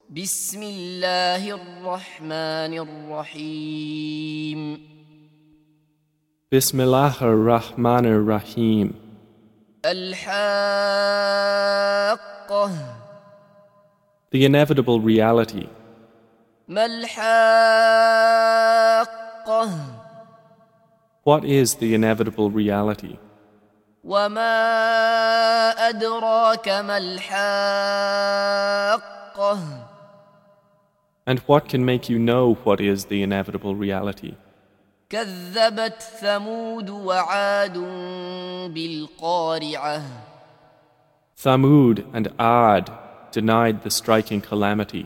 بسم الله الرحمن الرحيم Bismillah ar-Rahman ar-Rahim. الحاقة The inevitable reality. ما الحاقة What is the inevitable reality? وما أدراك ما الحاقة And what can make you know what is the inevitable reality? كذبت ثمود وعاد بالقارعة Thamud and Ad denied the striking calamity.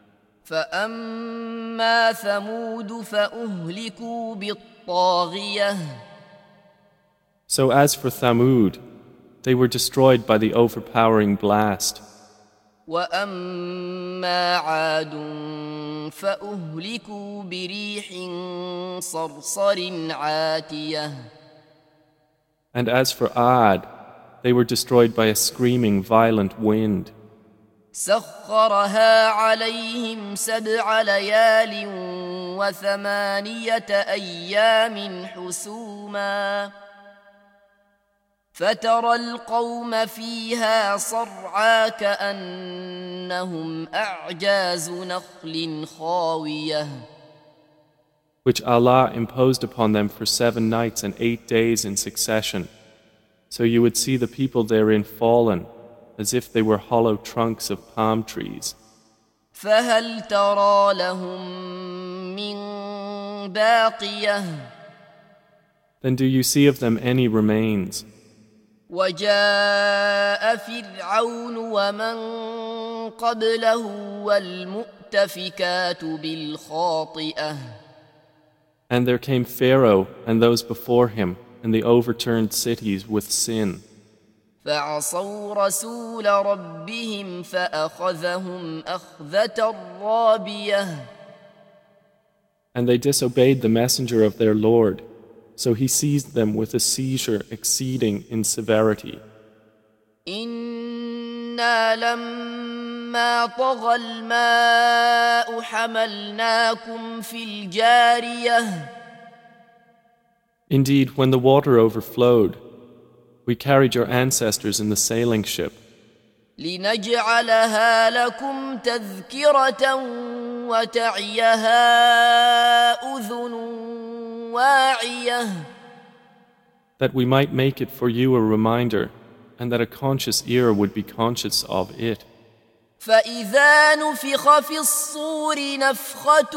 فأما ثمود فأهلكوا بالطاغية So as for Thamud, they were destroyed by the overpowering blast. وأما عاد فأهلكوا بريح صرصر عاتية And as for Ad, they were destroyed by a screaming violent wind. سخرها عليهم 7 ليال و8 أيام حسوما فترى القوم فيها صرعى كأنهم أعجاز نخل خاوية which Allah imposed upon them for 7 nights and 8 days in succession. So you would see the people therein fallen, as if they were hollow trunks of palm trees. فهل ترى لهم من باقية Then do you see of them any remains? وجاء فرعون ومن قبله والمؤتفكات بالخاطئة And there came Pharaoh and those before him, and the overturned cities with sin. فعصوا رسول ربهم فأخذهم أخذة رابية And they disobeyed the messenger of their Lord, so he seized them with a seizure exceeding in severity. إنا لما طغى الماء حملناكم في الجارية Indeed, when the water overflowed, we carried your ancestors in the sailing ship, لنجعلها لكم تذكرة وتعيها أذن واعية that we might make it for you a reminder, and that a conscious ear would be conscious of it. فإذا نفخ في الصور نفخة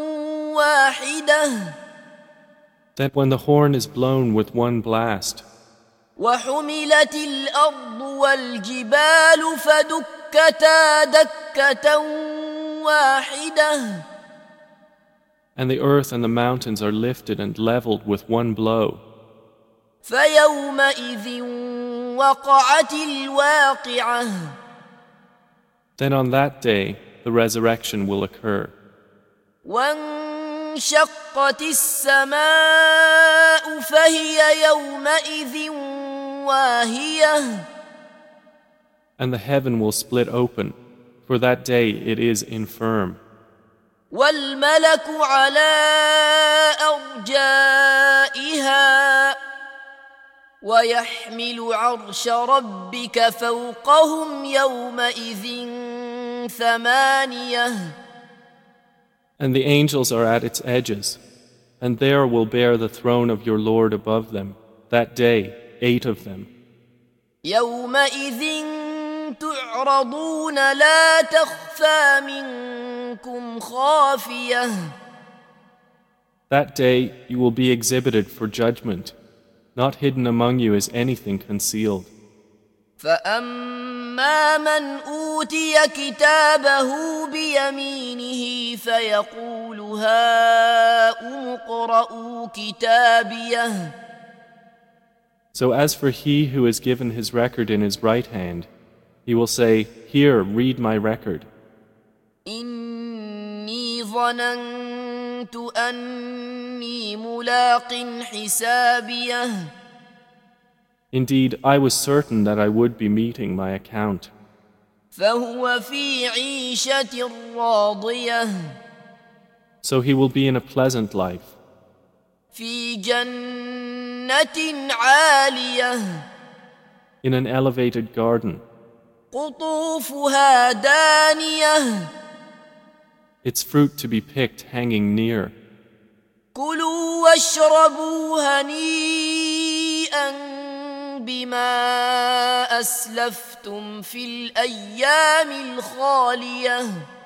واحدة That when the horn is blown with one blast, وحملت الأرض والجبال فدكتا دكة واحدة and the earth and the mountains are lifted and leveled with one blow, فيومئذ وقعت الواقعة then on that day the resurrection will occur. وانشقت السماء فهي يومئذ واهية And the heaven will split open, for that day it is infirm. والملك على أرجائها ويحمل عرش ربك فوقهم يومئذ 8 And the angels are at its edges, and there will bear the throne of your Lord above them. That day, 8 of them. يومئذ تعرضون لا تخفى منكم خافية That day you will be exhibited for judgment. Not hidden among you is anything concealed. فأما من أوتي كتابه بيمينه فيقول هاؤم اقرءوا كتابيه So as for he who is given his record in his right hand, he will say, Here, read my record. إني ظننت أني ملاق حسابيه Indeed, I was certain that I would be meeting my account. فهو في عيشة راضية So he will be in a pleasant life, في جنة عالية in an elevated garden, قطوفها دانية its fruit to be picked hanging near. كلوا واشربوا هنيئا بما أسلفتم في الأيام الخالية.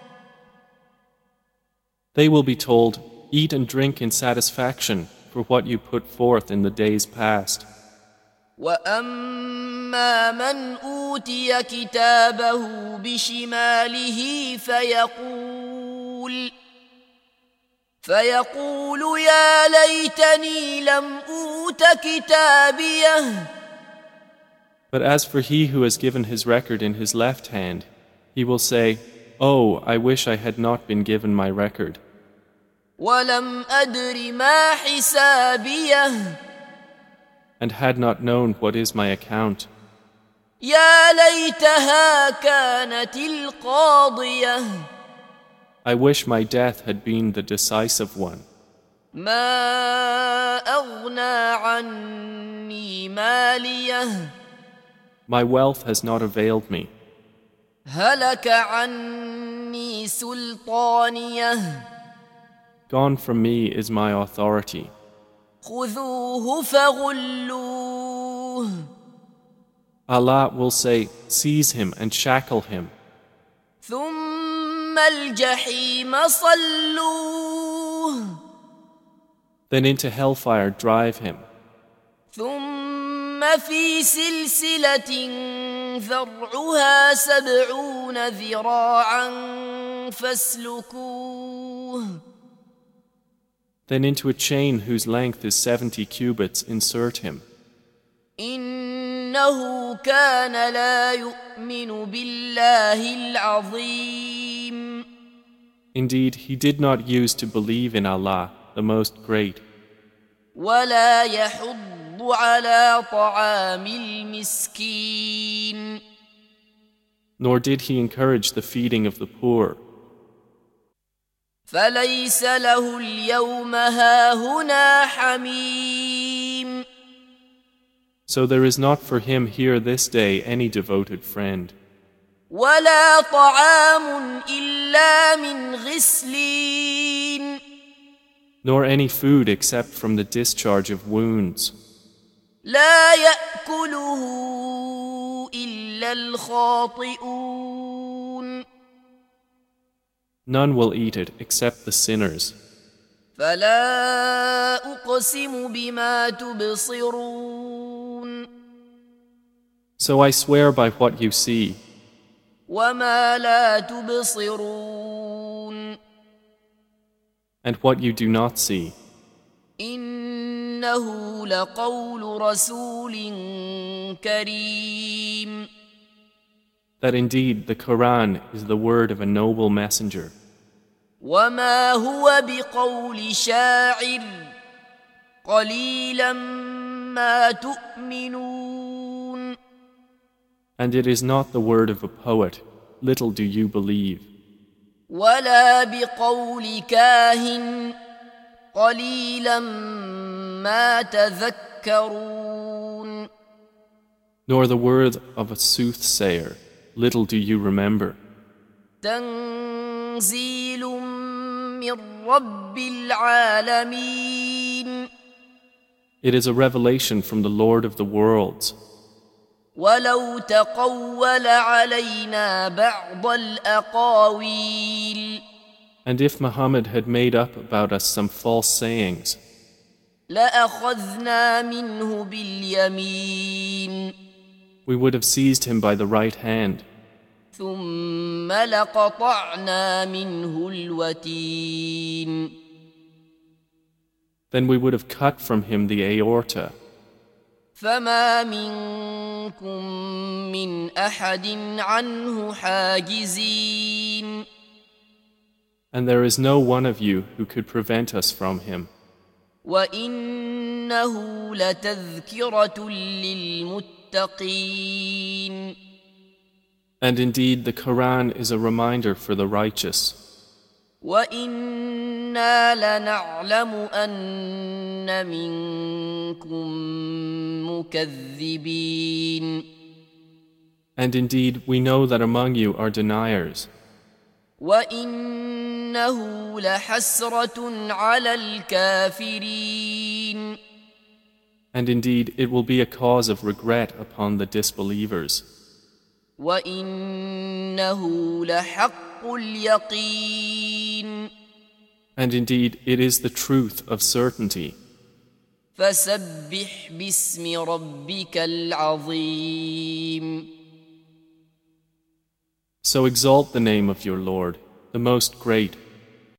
They will be told, eat and drink in satisfaction for what you put forth in the days past. وأما من أوتي كتابه بشماله فيقول يا ليتني لم أوت كتابيه. But as for he who has given his record in his left hand, he will say, Oh, I wish I had not been given my record. ولم أدر ما حسابيه. And had not known what is my account. يا ليتها كانت القاضية. I wish my death had been the decisive one. ما أغنى عني ماليه. My wealth has not availed me. هلك عني سلطانيه. Gone from me is my authority. خذوه فغلوه. Allah will say, seize him and shackle him. ثم الجحيم صلوه. Then into hellfire drive him. ثم في سلسلة ذرعها 70 ذراعا فاسلكوه. Then into a chain whose length is 70 cubits insert him. إنه كان لا يؤمن بالله العظيم. Indeed, he did not use to believe in Allah, the Most Great. ولا يحض على طعام المسكين. Nor did he encourage the feeding of the poor. فليس له اليوم هاهنا حميم. So there is not for him here this day any devoted friend. ولا طعام إلا من غسلين. Nor any food except from the discharge of wounds. لا يأكله إلا الخاطئون. None will eat it except the sinners. فلا أقسم بما تبصرون. So I swear by what you see. وما لا تبصرون. And what you do not see. إنه لقول رسول كريم. That indeed the Quran is the word of a noble messenger. وما هو بقول شاعر قليلا ما تؤمنون. And it is not the word of a poet, little do you believe. ولا بقول كاهن قليلا ما تذكرون. Nor the word of a soothsayer, little do you remember. تنزيل من رب العالمين. It is a revelation from the Lord of the worlds. ولو تقول علينا بعض الأقاويل. And if Muhammad had made up about us some false sayings, لأخذنا منه باليمين. we would have seized him by the right hand. ثم لقطعنا منه الوتين. Then we would have cut from him the aorta. فما منكم من أحد عنه حاجزين. And there is no one of you who could prevent us from him. وإنه لتذكرة للمتقين. And indeed, the Quran is a reminder for the righteous. وَإِنَّا لَنَعْلَمُ أَنَّ مِنكُم مُكَذِّبِينَ. And indeed, we know that among you are deniers. وَإِنَّهُ لَحَسْرَةٌ عَلَى الْكَافِرِينَ. And indeed, it will be a cause of regret upon the disbelievers. وَإِنَّهُ لَحَقُّ الْيَقِينِ. And indeed, it is the truth of certainty. فَسَبِّحْ بِاسْمِ رَبِّكَ الْعَظِيمِ. So exalt the name of your Lord, the most great.